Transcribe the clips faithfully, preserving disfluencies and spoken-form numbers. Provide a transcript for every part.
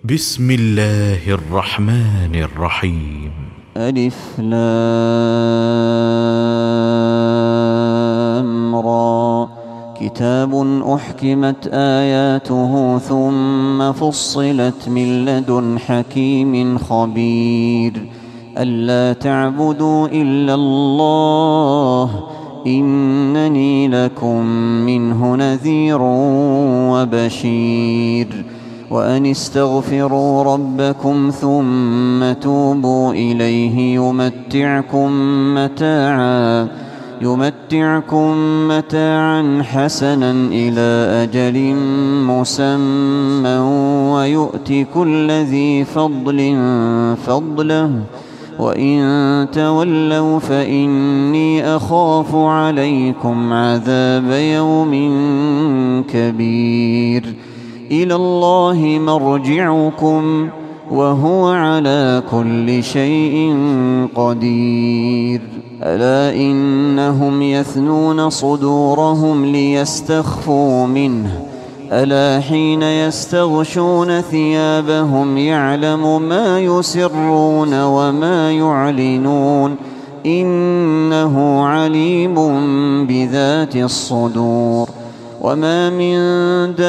بسم الله الرحمن الرحيم. ألف لام را. كتاب أحكمت آياته ثم فصلت من لدن حكيم خبير ألا تعبدوا إلا الله إنني لكم منه نذير وبشير وأن استغفروا ربكم ثم توبوا إليه يمتعكم متاعا يمتعكم متاعا حسنا إلى أجل مسمى ويؤت كل ذي فضل فضله وإن تولوا فإني أخاف عليكم عذاب يوم كبير إلى الله مرجعكم وهو على كل شيء قدير ألا إنهم يثنون صدورهم ليستخفوا منه ألا حين يستغشون ثيابهم يعلم ما يسرون وما يعلنون إنه عليم بذات الصدور وما من دابة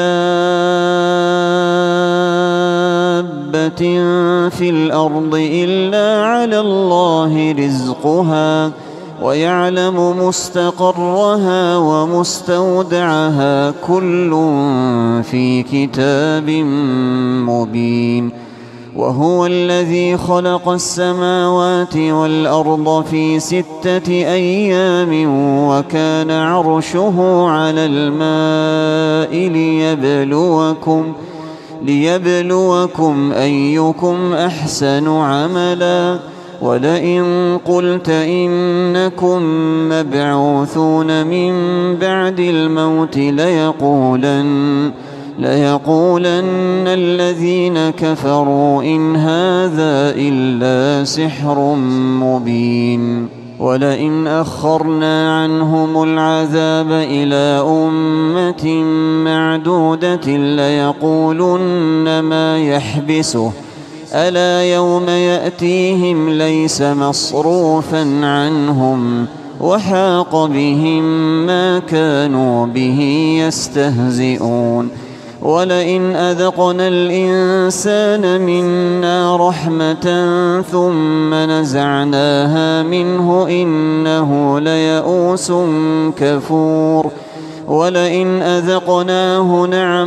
في الأرض إلا على الله رزقها ويعلم مستقرها ومستودعها كل في كتاب مبين وهو الذي خلق السماوات والأرض في ستة أيام وكان عرشه على الماء ليبلوكم ليبلوكم أيكم أحسن عملا ولئن قلت إنكم مبعوثون من بعد الموت ليقولن ليقولن الذين كفروا إن هذا إلا سحر مبين ولئن أخرنا عنهم العذاب إلى أمة معدودة ليقولن ما يحبسه ألا يوم يأتيهم ليس مصروفا عنهم وحاق بهم ما كانوا به يستهزئون ولئن أذقنا الإنسان منا رحمة ثم نزعناها منه إنه ليئوس كفور ولئن أذقناه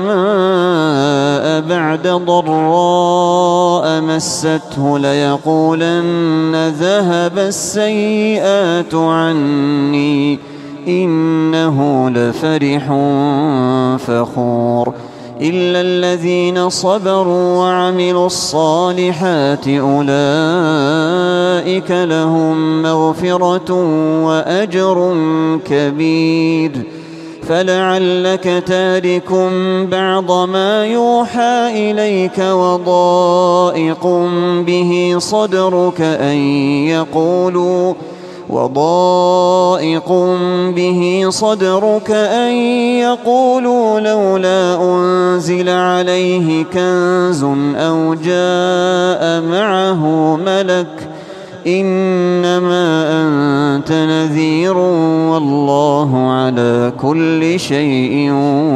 نعماء بعد ضراء مسته ليقولن ذهب السيئات عني إنه لفرح فخور إلا الذين صبروا وعملوا الصالحات أولئك لهم مغفرة وأجر كبير فلعلك تارك بعض ما يوحى إليك وضائق به صدرك أن يقولوا وضائق به صدرك أن يقولوا لولا أنزل عليه كنز أو جاء معه ملك إنما أنت نذير والله على كل شيء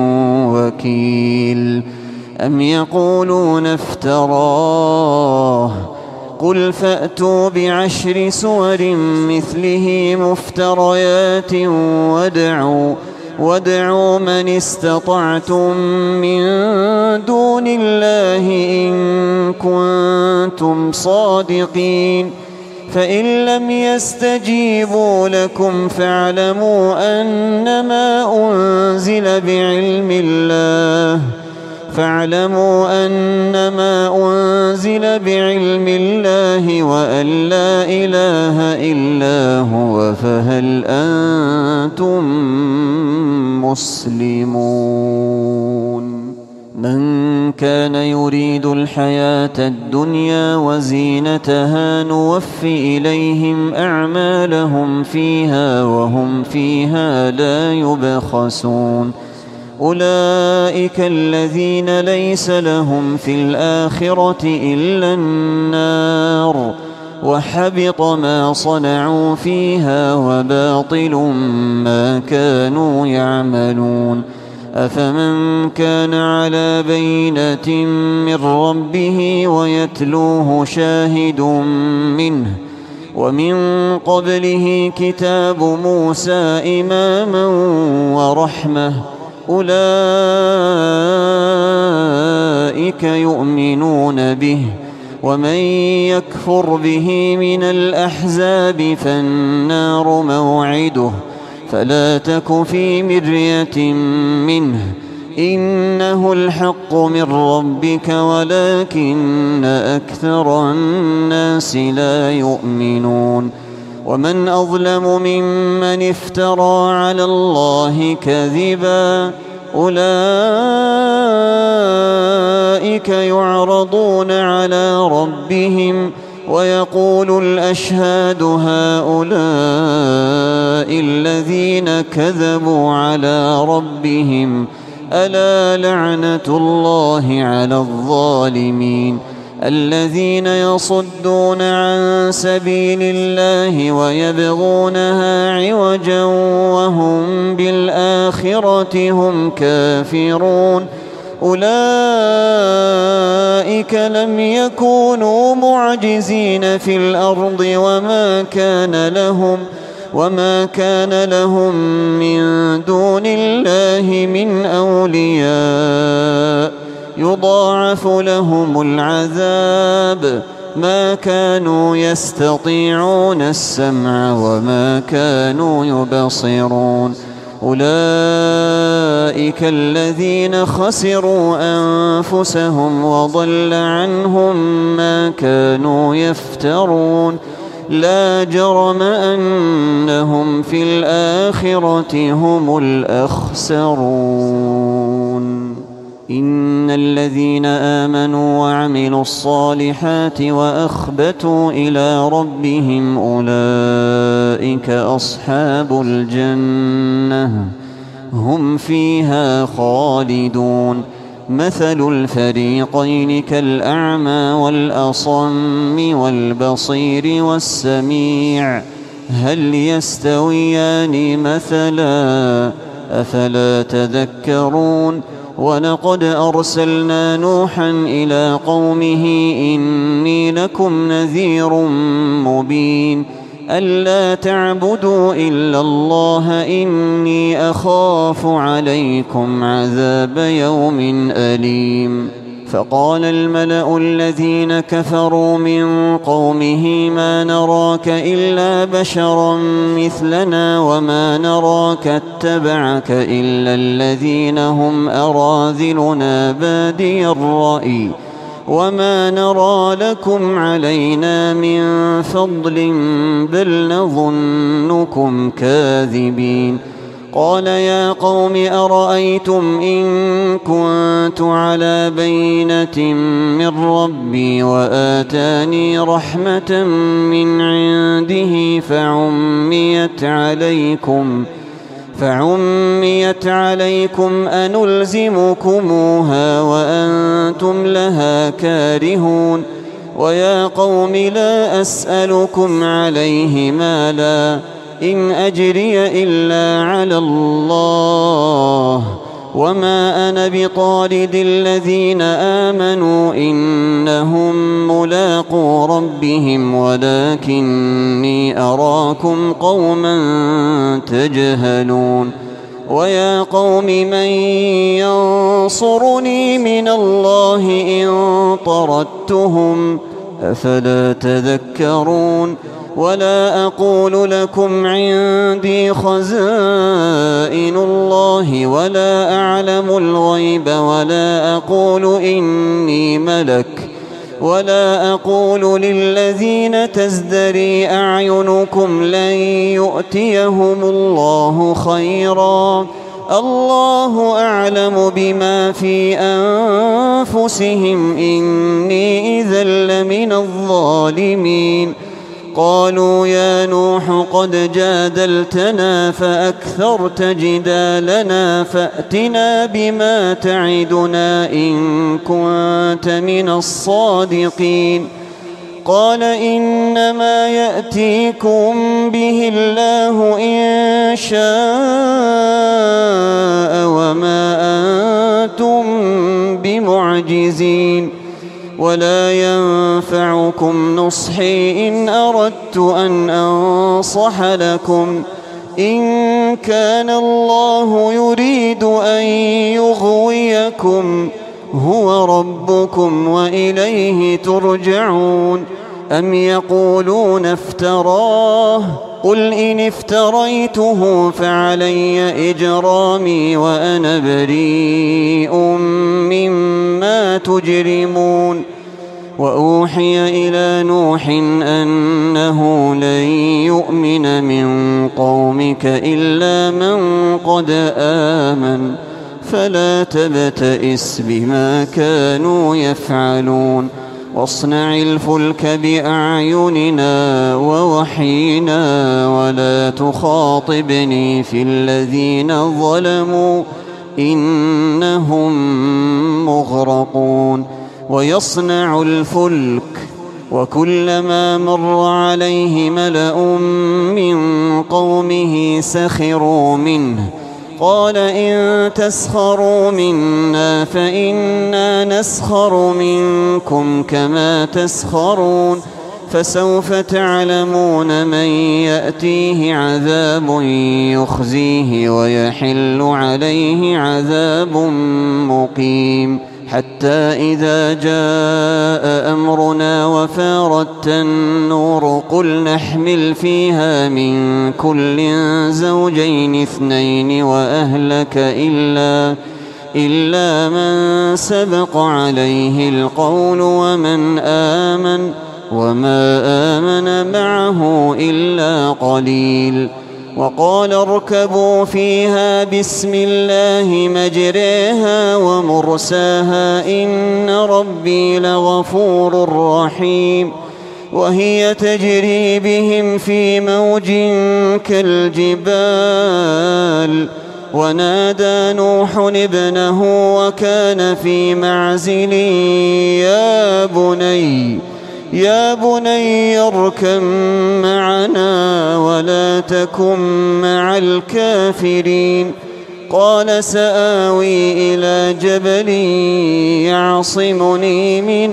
وكيل أم يقولون افتراه قل فأتوا بعشر سور مثله مفتريات وادعوا وادعوا من استطعتم من دون الله إن كنتم صادقين فإن لم يستجيبوا لكم فاعلموا أنما أنزل بعلم الله فاعلموا أنما أنزل بعلم الله وأن لا إله إلا هو فهل أنتم مسلمون من كان يريد الحياة الدنيا وزينتها نوف إليهم أعمالهم فيها وهم فيها لا يبخسون أولئك الذين ليس لهم في الآخرة إلا النار وحبط ما صنعوا فيها وباطل ما كانوا يعملون. أفمن كان على بينة من ربه ويتلوه شاهد منه ومن قبله كتاب موسى إماما ورحمة أولئك يؤمنون به ومن يكفر به من الأحزاب فالنار موعده فلا تك في مرية منه إنه الحق من ربك ولكن أكثر الناس لا يؤمنون. ومن أظلم ممن افترى على الله كذبا أولئك يعرضون على ربهم ويقول الأشهاد هؤلاء الذين كذبوا على ربهم ألا لعنة الله على الظالمين الذين يصدون عن سبيل الله ويبغونها عوجا وهم بالآخرة هم كافرون. أولئك لم يكونوا معجزين في الأرض وما كان لهم وما كان لهم من دون الله من أولياء يضاعف لهم العذاب ما كانوا يستطيعون السمع وما كانوا يبصرون. أولئك الذين خسروا أنفسهم وضل عنهم ما كانوا يفترون لا جرم أنهم في الآخرة هم الأخسرون. إن الذين آمنوا وعملوا الصالحات وأخبتوا إلى ربهم أولئك أصحاب الجنة هم فيها خالدون. مثل الفريقين كالأعمى والأصم والبصير والسميع هل يستويان مثلا أفلا تذكرون. ولقد أرسلنا نوحا إلى قومه إني لكم نذير مبين ألا تعبدوا إلا الله إني أخاف عليكم عذاب يوم أليم. فقال الملأ الذين كفروا من قومه ما نراك إلا بشرا مثلنا وما نراك اتبعك إلا الذين هم أراذلنا بادي الرأي وما نرى لكم علينا من فضل بل نظنكم كاذبين. قال يا قوم أرأيتم إن كنت على بينة من ربي وآتاني رحمة من عنده فعميت عليكم فعميت عليكم أنلزمكموها وأنتم لها كارهون. ويا قوم لا أسألكم عليه مالا إن أجري إلا على الله وما أنا بطارد الذين آمنوا إنهم ملاقو ربهم ولكني أراكم قوما تجهلون. ويا قوم من ينصرني من الله إن طردتهم أفلا تذكرون. ولا أقول لكم عندي خزائن الله ولا أعلم الغيب ولا أقول إني ملك ولا أقول للذين تزدري أعينكم لن يؤتيهم الله خيرا الله أعلم بما في أنفسهم إني إذا لمن الظالمين. قالوا يا نوح قد جادلتنا فأكثرت جدالنا فأتنا بما تعدنا إن كنت من الصادقين قال إنما يأتيكم به الله إن شاء وما أنتم بمعجزين ولا ينفعكم نصحي إن أردت أن أنصح لكم إن كان الله يريد أن يغويكم هو ربكم وإليه ترجعون أم يقولون افتراه قل إن افتريته فعلي إجرامي وأنا بريء مما تجرمون وأوحي إلى نوح أنه لن يؤمن من قومك إلا من قد آمن فلا تبتئس بما كانوا يفعلون واصنع الفلك بأعيننا ووحينا ولا تخاطبني في الذين ظلموا إنهم مغرقون ويصنع الفلك وكلما مر عليه ملأ من قومه سخروا منه قال إن تسخروا منا فإنا نسخر منكم كما تسخرون فسوف تعلمون من يأتيه عذاب يخزيه ويحل عليه عذاب مقيم حتى إذا جاء أمرنا وفارت النور قل نحمل فيها من كل زوجين اثنين وأهلك إلا إلا من سبق عليه القول ومن آمن وما آمن معه إلا قليل وقال اركبوا فيها بسم الله مجريها ومرساها إن ربي لغفور رحيم وهي تجري بهم في موج كالجبال ونادى نوح ابنه وكان في معزل يا بني يا بني اركب معنا ولا تكن مع الكافرين قال سآوي إلى جبل يعصمني من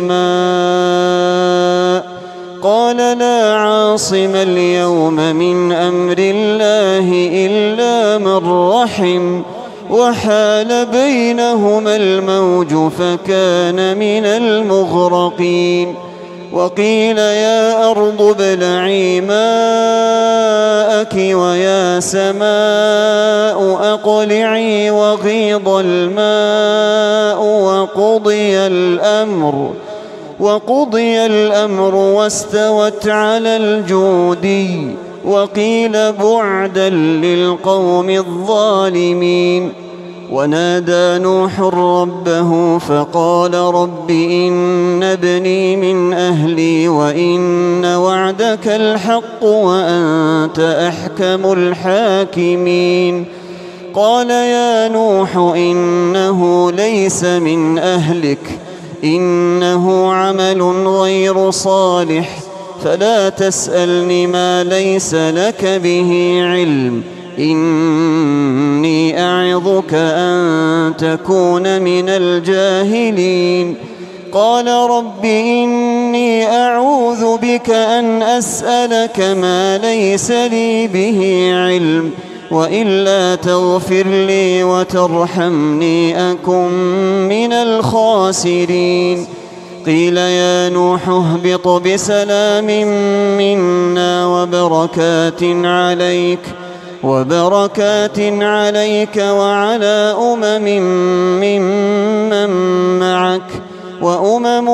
الماء قال لا عاصم اليوم من أمر الله إلا من رحم وحال بينهما الموج فكان من المغرقين وقيل يا أرض ابلعي ماءك ويا سماء أقلعي وغيض الماء وقضي الأمر وقضي الأمر واستوت على الجودي وقيل بعدا للقوم الظالمين ونادى نوح ربه فقال رب إن ابني من أهلي وإن وعدك الحق وأنت أحكم الحاكمين قال يا نوح إنه ليس من أهلك إنه عمل غير صالح فلا تسألني ما ليس لك به علم إني أعظك أن تكون من الجاهلين قال رب إني أعوذ بك أن أسألك ما ليس لي به علم وإلا تغفر لي وترحمني أكن من الخاسرين قيل يا نوح اهبط بسلام منا وبركات عليك وبركات عليك وعلى أمم ممن معك وأمم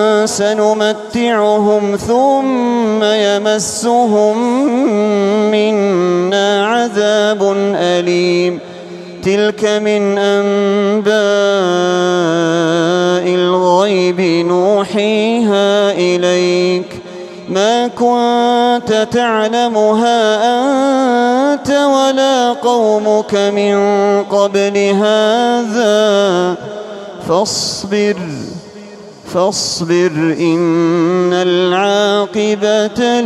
سنمتعهم ثم يمسهم منا عذاب أليم تلك من أنباء الغيب نوحيها إليك ما كنت تعلمها أنت ولا قومك من قبل هذا فاصبر فاصبر إن العاقبة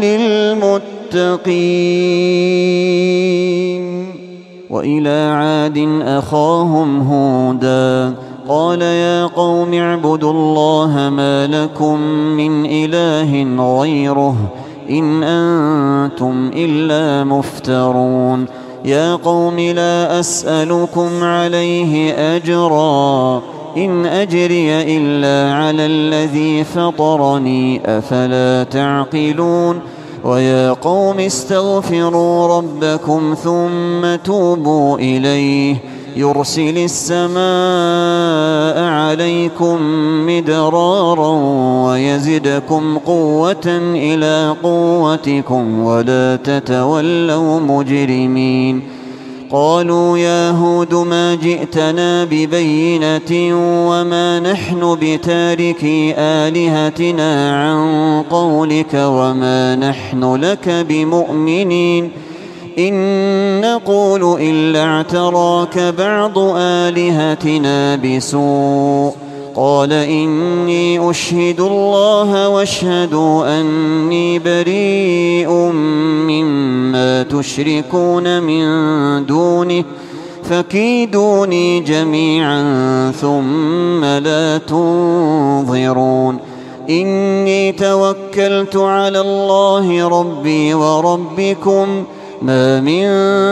للمتقين. وإلى عاد أخاهم هودا قال يا قوم اعبدوا الله ما لكم من إله غيره إن أنتم إلا مفترون. يا قوم لا أسألكم عليه أجرا إن أجري إلا على الذي فطرني أفلا تعقلون. ويا قوم استغفروا ربكم ثم توبوا إليه يرسل السماء عليكم مدرارا ويزدكم قوة إلى قوتكم ولا تتولوا مجرمين. قالوا يا هود ما جئتنا ببينة وما نحن بتاركي آلهتنا عن قولك وما نحن لك بمؤمنين إن نقول إلا اعتراك بعض آلهتنا بسوء. قال إني أشهد الله واشهدوا أني بريء مما تشركون من دونه فكيدوني جميعا ثم لا تنظرون. إني توكلت على الله ربي وربكم ما من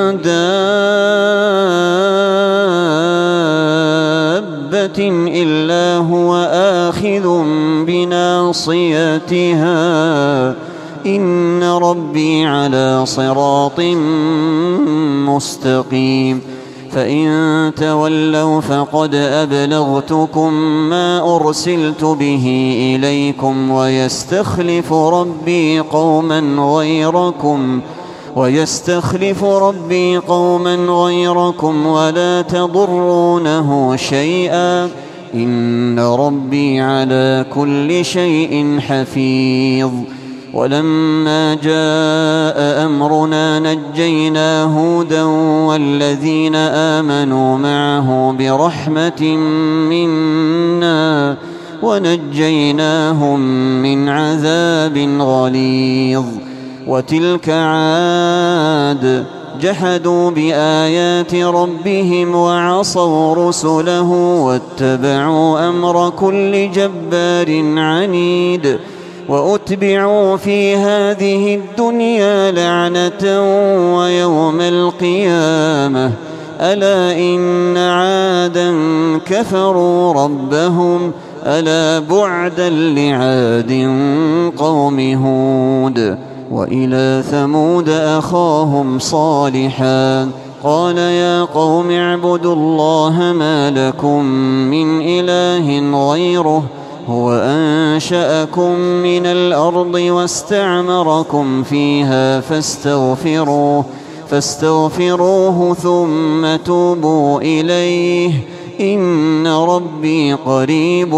دابة إلا هو آخذ بناصيتها إن ربي على صراط مستقيم. فإن تولوا فقد أبلغتكم ما أرسلت به إليكم ويستخلف ربي قوما غيركم ويستخلف ربي قوما غيركم ولا تضرونه شيئا إن ربي على كل شيء حفيظ. ولما جاء أمرنا نجينا هودا والذين آمنوا معه برحمة منا ونجيناهم من عذاب غليظ. وتلك عاد جحدوا بآيات ربهم وعصوا رسله واتبعوا أمر كل جبار عنيد. وأتبعوا في هذه الدنيا لعنة ويوم القيامة ألا إن عادا كفروا ربهم ألا بعدا لعاد قوم هود. وإلى ثمود أخاهم صالحا قال يا قوم اعبدوا الله ما لكم من إله غيره هو أنشأكم من الأرض واستعمركم فيها فاستغفروه فاستغفروه ثم توبوا إليه إن ربي قريب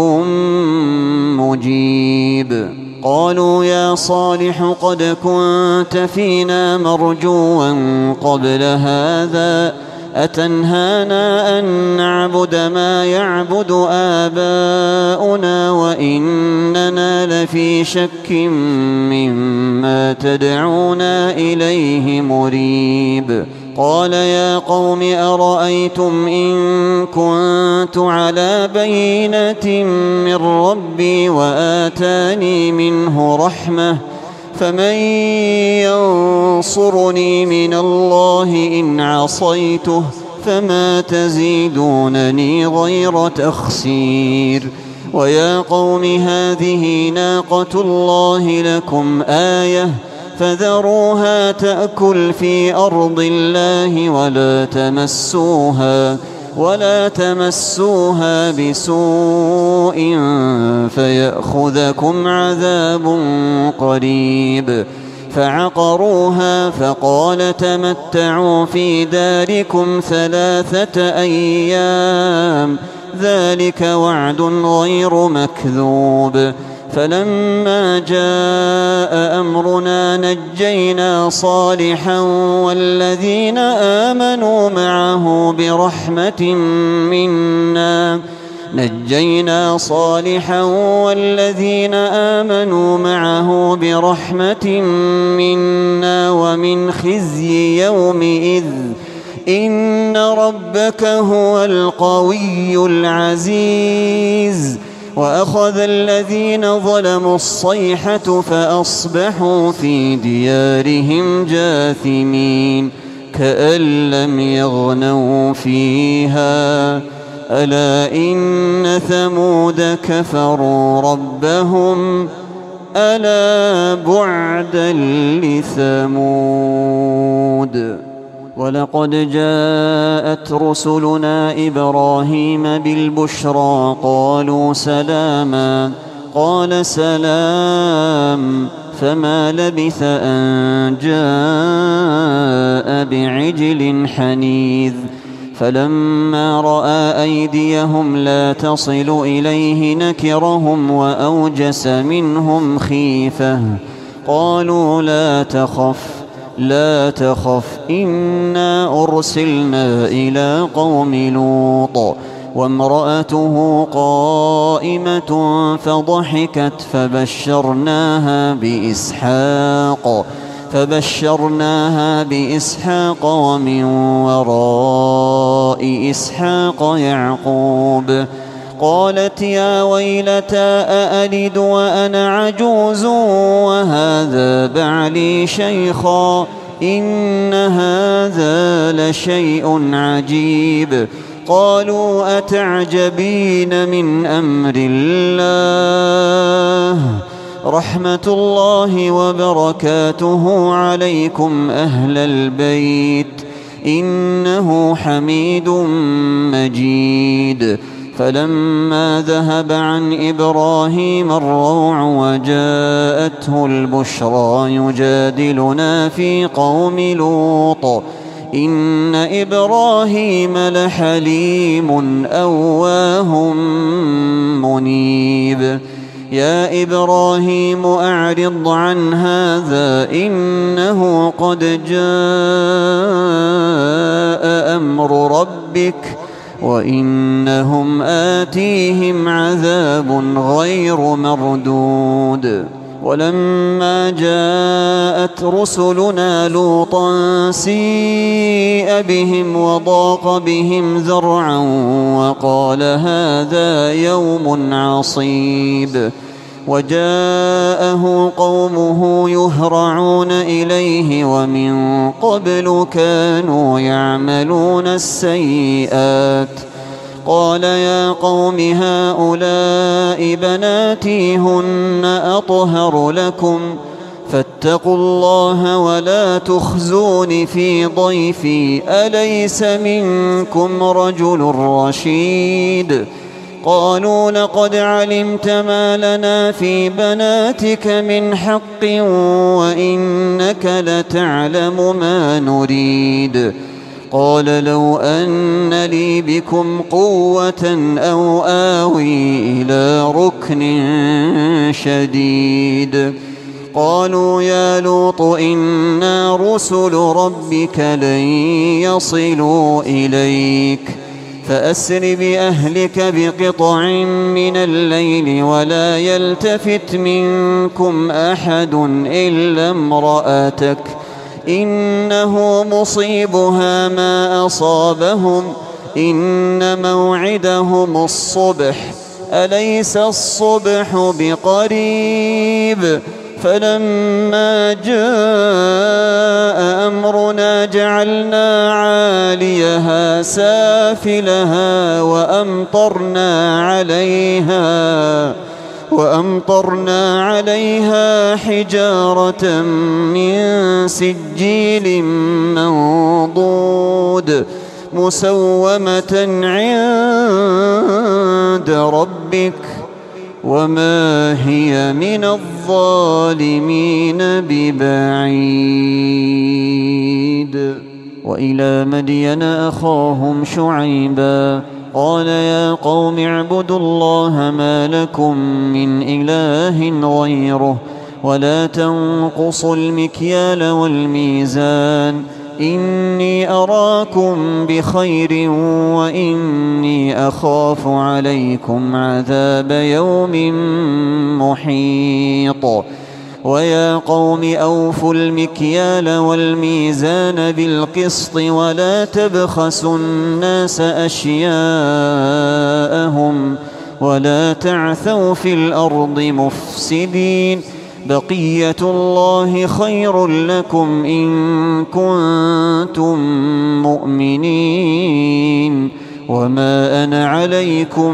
مجيب. قالوا يا صالح قد كنت فينا مرجوا قبل هذا أتنهانا أن نعبد ما يعبد آباؤنا وإننا لفي شك مما تدعونا إليه مريب. قال يا قوم أرأيتم إن كنت على بينة من ربي وآتاني منه رحمة فمن ينصرني من الله إن عصيته فما تزيدونني غير تخسير. ويا قوم هذه ناقة الله لكم آية فذروها تأكل في أرض الله ولا تمسوها ولا تمسوها بسوء فيأخذكم عذاب قريب. فعقروها فقال تمتعوا في داركم ثلاثة أيام ذلك وعد غير مكذوب. فلما جاء أمرنا نجينا صالحا والذين آمنوا معه برحمة منا نجينا صالحا والذين آمنوا معه برحمة منا ومن خزي يومئذ إن ربك هو القوي العزيز. وأخذ الذين ظلموا الصيحة فأصبحوا في ديارهم جاثمين كأن لم يغنوا فيها ألا إن ثمود كفروا ربهم ألا بعدا لثمود. ولقد جاءت رسلنا إبراهيم بالبشرى قالوا سلاما قال سلام فما لبث أن جاء بعجل حنيذ. فلما رأى أيديهم لا تصل إليه نكرهم وأوجس منهم خيفة قالوا لا تخف لا تخف إنا أرسلنا إلى قوم لوط وامرأته قائمة فضحكت فبشرناها بإسحاق فبشرناها بإسحاق ومن وراء إسحاق يعقوب. قالت يا ويلتى أألد وأنا عجوز وهذا بعلي شيخا إن هذا لشيء عجيب. قالوا أتعجبين من أمر الله رحمة الله وبركاته عليكم أهل البيت إنه حميد مجيد. فلما ذهب عن إبراهيم الروع وجاءته البشرى يجادلنا في قوم لوط إن إبراهيم لحليم أواه منيب. يا إبراهيم أعرض عن هذا إنه قد جاء أمر ربك وإنهم آتيهم عذاب غير مردود. ولما جاءت رسلنا لوطا سيء بهم وضاق بهم ذرعا وقال هذا يوم عصيب. وجاءه قومه يهرعون إليه ومن قبل كانوا يعملون السيئات. قال يا قوم هؤلاء بناتي هن أطهر لكم فاتقوا الله ولا تخزون في ضيفي أليس منكم رجل رشيد. قالوا لقد علمت ما لنا في بناتك من حق وإنك لتعلم ما نريد. قال لو أن لي بكم قوة أو آوي إلى ركن شديد. قالوا يا لوط إنا رسل ربك لن يصلوا إليك فأسر بأهلك بقطع من الليل ولا يلتفت منكم أحد إلا امرأتك إنه مصيبها ما أصابهم إن موعدهم الصبح أليس الصبح بقريب. فلما جاء أمرنا جعلنا عاليها سافلها وأمطرنا عليها وأمطرنا عليها حجارة من سجيل منضود مسومة عند ربك وما هي من الظالمين ببعيد. وإلى مدين أخاهم شعيبا قال يا قوم اعبدوا الله ما لكم من إله غيره ولا تنقصوا المكيال والميزان إني أراكم بخير وإني أخاف عليكم عذاب يوم محيط ويا قوم أوفوا المكيال والميزان بالقسط ولا تبخسوا الناس أشياءهم ولا تعثوا في الأرض مفسدين بقية الله خير لكم إن كنتم مؤمنين وما أنا عليكم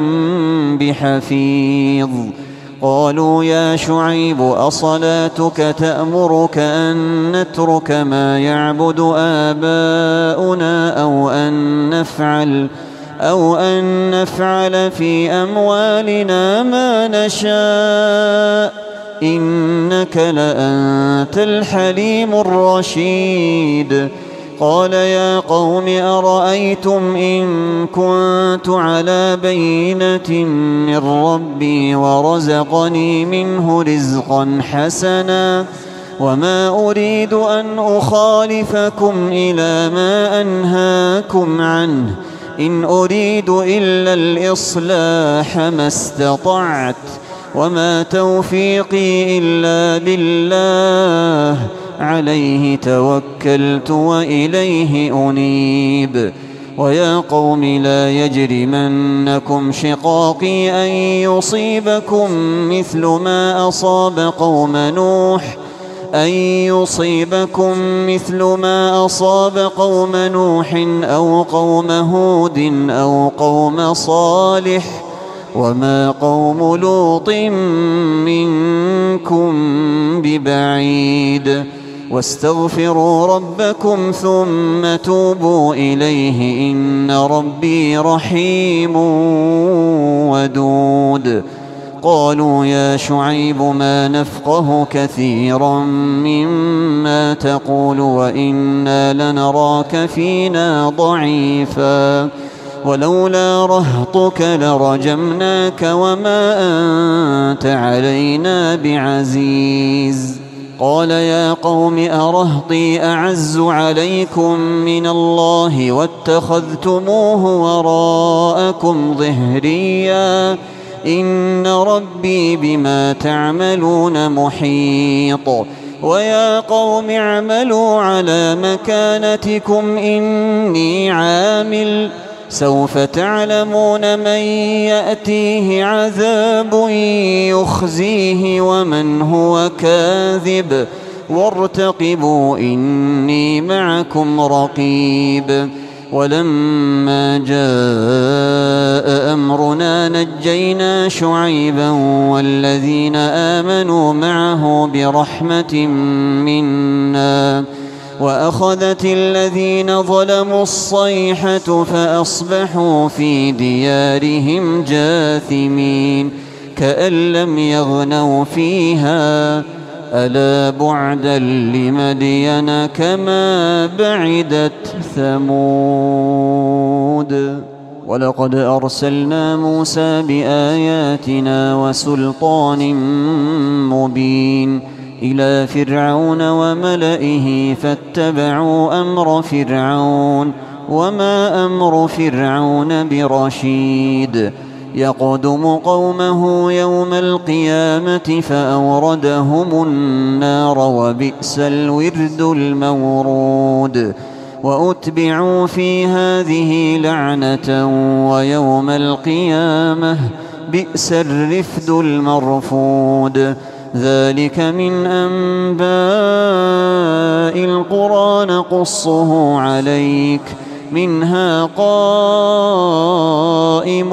بحفيظ قالوا يا شعيب أصلاتك تأمرك أن نترك ما يعبد آباؤنا أو أن نفعل أو أن نفعل في أموالنا ما نشاء إنك لأنت الحليم الرشيد قال يا قوم أرأيتم إن كنت على بينة من ربي ورزقني منه رزقا حسنا وما أريد أن أخالفكم إلى ما أنهاكم عنه إن أريد إلا الإصلاح ما استطعت وما توفيقي إلا بالله عليه توكلت وإليه أنيب ويا قوم لا يجرمنكم شقاقي أن يصيبكم مثل ما أصاب قوم نوح أن يصيبكم مثل ما أصاب قوم نوح أو قوم هود أو قوم صالح وما قوم لوط منكم ببعيد واستغفروا ربكم ثم توبوا إليه إن ربي رحيم ودود قالوا يا شعيب ما نفقه كثيرا مما تقول وإنا لنراك فينا ضعيفا ولولا رهطك لرجمناك وما أنت علينا بعزيز قال يا قوم أرهطي أعز عليكم من الله واتخذتموه وراءكم ظهريا إن ربي بما تعملون محيط ويا قوم اعملوا على مكانتكم إني عامل سوف تعلمون من يأتيه عذاب يخزيه ومن هو كاذب وارتقبوا إني معكم رقيب ولما جاء أمرنا نجينا شعيبا والذين آمنوا معه برحمة منا وأخذت الذين ظلموا الصيحة فأصبحوا في ديارهم جاثمين كأن لم يغنوا فيها ألا بعدا لمدين كما بعدت ثمود ولقد أرسلنا موسى بآياتنا وسلطان مبين إلى فرعون وملئه فاتبعوا أمر فرعون وما أمر فرعون برشيد يقدم قومه يوم القيامة فأوردهم النار وبئس الورد المورود وأتبعوا في هذه لعنة ويوم القيامة بئس الرفد المرفود ذلك من أنباء القرى نقصه عليك منها قائم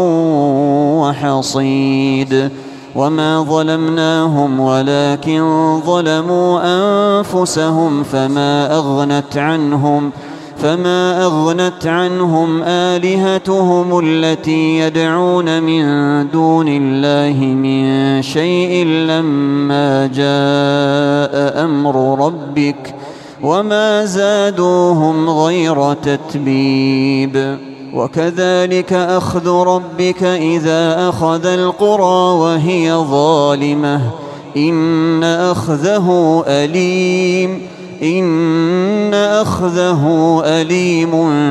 وحصيد وما ظلمناهم ولكن ظلموا أنفسهم فما أغنت عنهم فما أغنت عنهم آلهتهم التي يدعون من دون الله من شيء لما جاء أمر ربك وما زادوهم غير تتبيب وكذلك أخذ ربك إذا أخذ القرى وهي ظالمة إن أخذه أليم إن أخذه أليم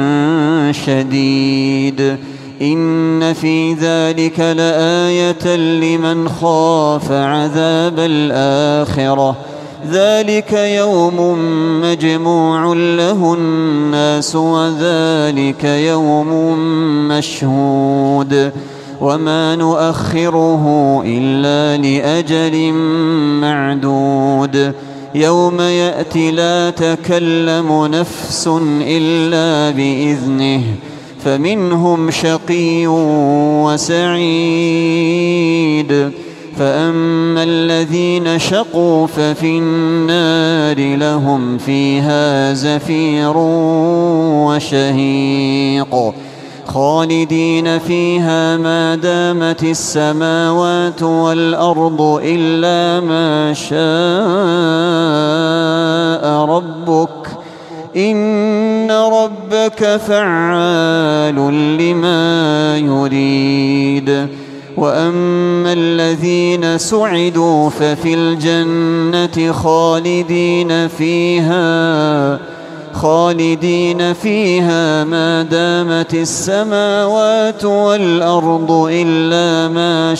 شديد إن في ذلك لآية لمن خاف عذاب الآخرة ذلك يوم مجموع له الناس وذلك يوم مشهود وما نؤخره إلا لأجل معدود يوم يأتي لا تكلم نفس إلا بإذنه فمنهم شقي وسعيد فأما الذين شقوا ففي النار لهم فيها زفير وشهيق خالدين فيها ما دامت السماوات والأرض إلا ما شاء ربك إن ربك فعال لما يريد وأما الذين سعدوا ففي الجنة خالدين فيها خالدين فيها ما دامت السماوات والأرض إلا ما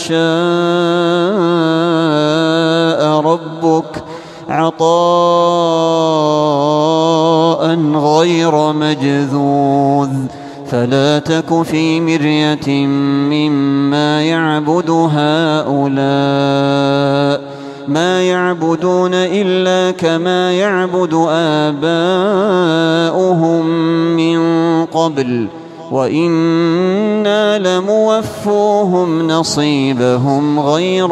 شاء ربك عطاء غير مجذوذ فلا تك في مرية مما يعبد هؤلاء ما يعبدون إلا كما يعبد آباؤهم من قبل وإنا لموفوهم نصيبهم غير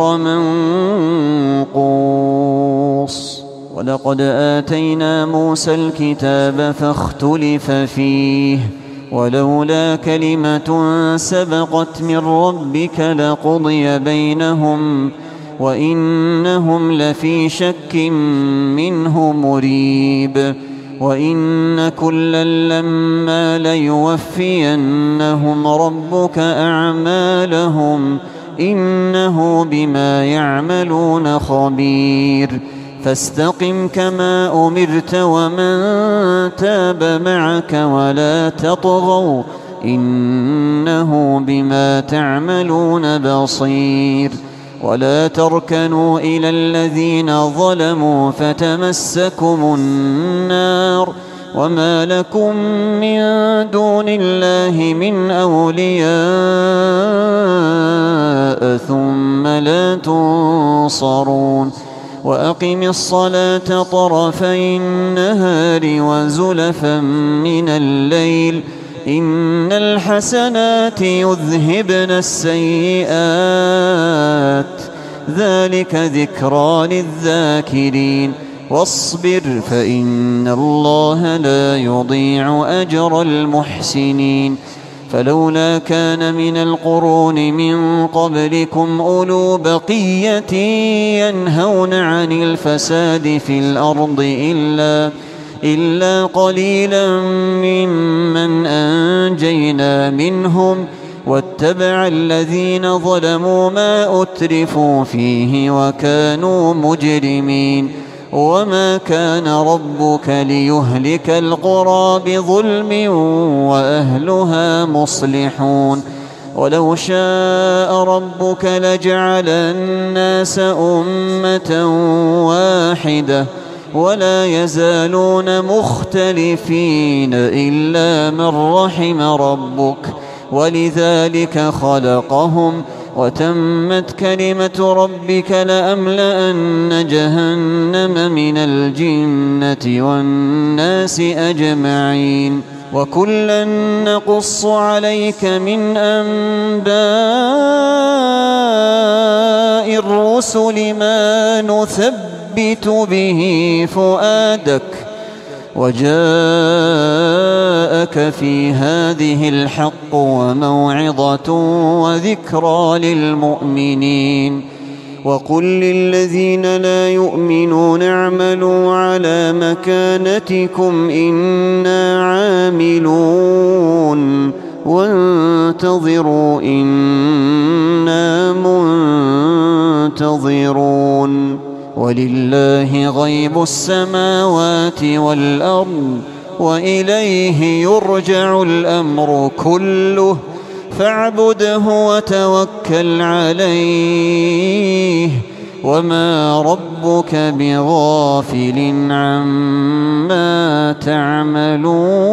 منقوص ولقد آتينا موسى الكتاب فاختلف فيه ولولا كلمة سبقت من ربك لقضي بينهم وإنهم لفي شك منه مريب وإن كلا لما ليوفينهم ربك أعمالهم إنه بما يعملون خبير فاستقم كما أمرت ومن تاب معك ولا تطغوا إنه بما تعملون بصير ولا تركنوا إلى الذين ظلموا فتمسكم النار وما لكم من دون الله من أولياء ثم لا تنصرون وأقم الصلاة طرفي النهار وزلفا من الليل إن الحسنات يذهبن السيئات ذلك ذكرى للذاكرين واصبر فإن الله لا يضيع أجر المحسنين فلولا كان من القرون من قبلكم أولو بقية ينهون عن الفساد في الأرض إلا إلا قليلا ممن أنجينا منهم واتبع الذين ظلموا ما أترفوا فيه وكانوا مجرمين وما كان ربك ليهلك القرى بظلم وأهلها مصلحون ولو شاء ربك لجعل الناس أمة واحدة ولا يزالون مختلفين إلا من رحم ربك ولذلك خلقهم وتمت كلمة ربك لأملأن جهنم من الجنة والناس أجمعين وكلا نقص عليك من أنباء الرسل ما نثبت به فؤادك وجاءك في هذه الحق وموعظة وذكرى للمؤمنين وقل للذين لا يؤمنون اعملوا على مكانتكم إنا عاملون وانتظروا إنا منتظرون ولله غيب السماوات والأرض وإليه يرجع الأمر كله فاعبده وتوكل عليه وما ربك بغافل عما تعملون.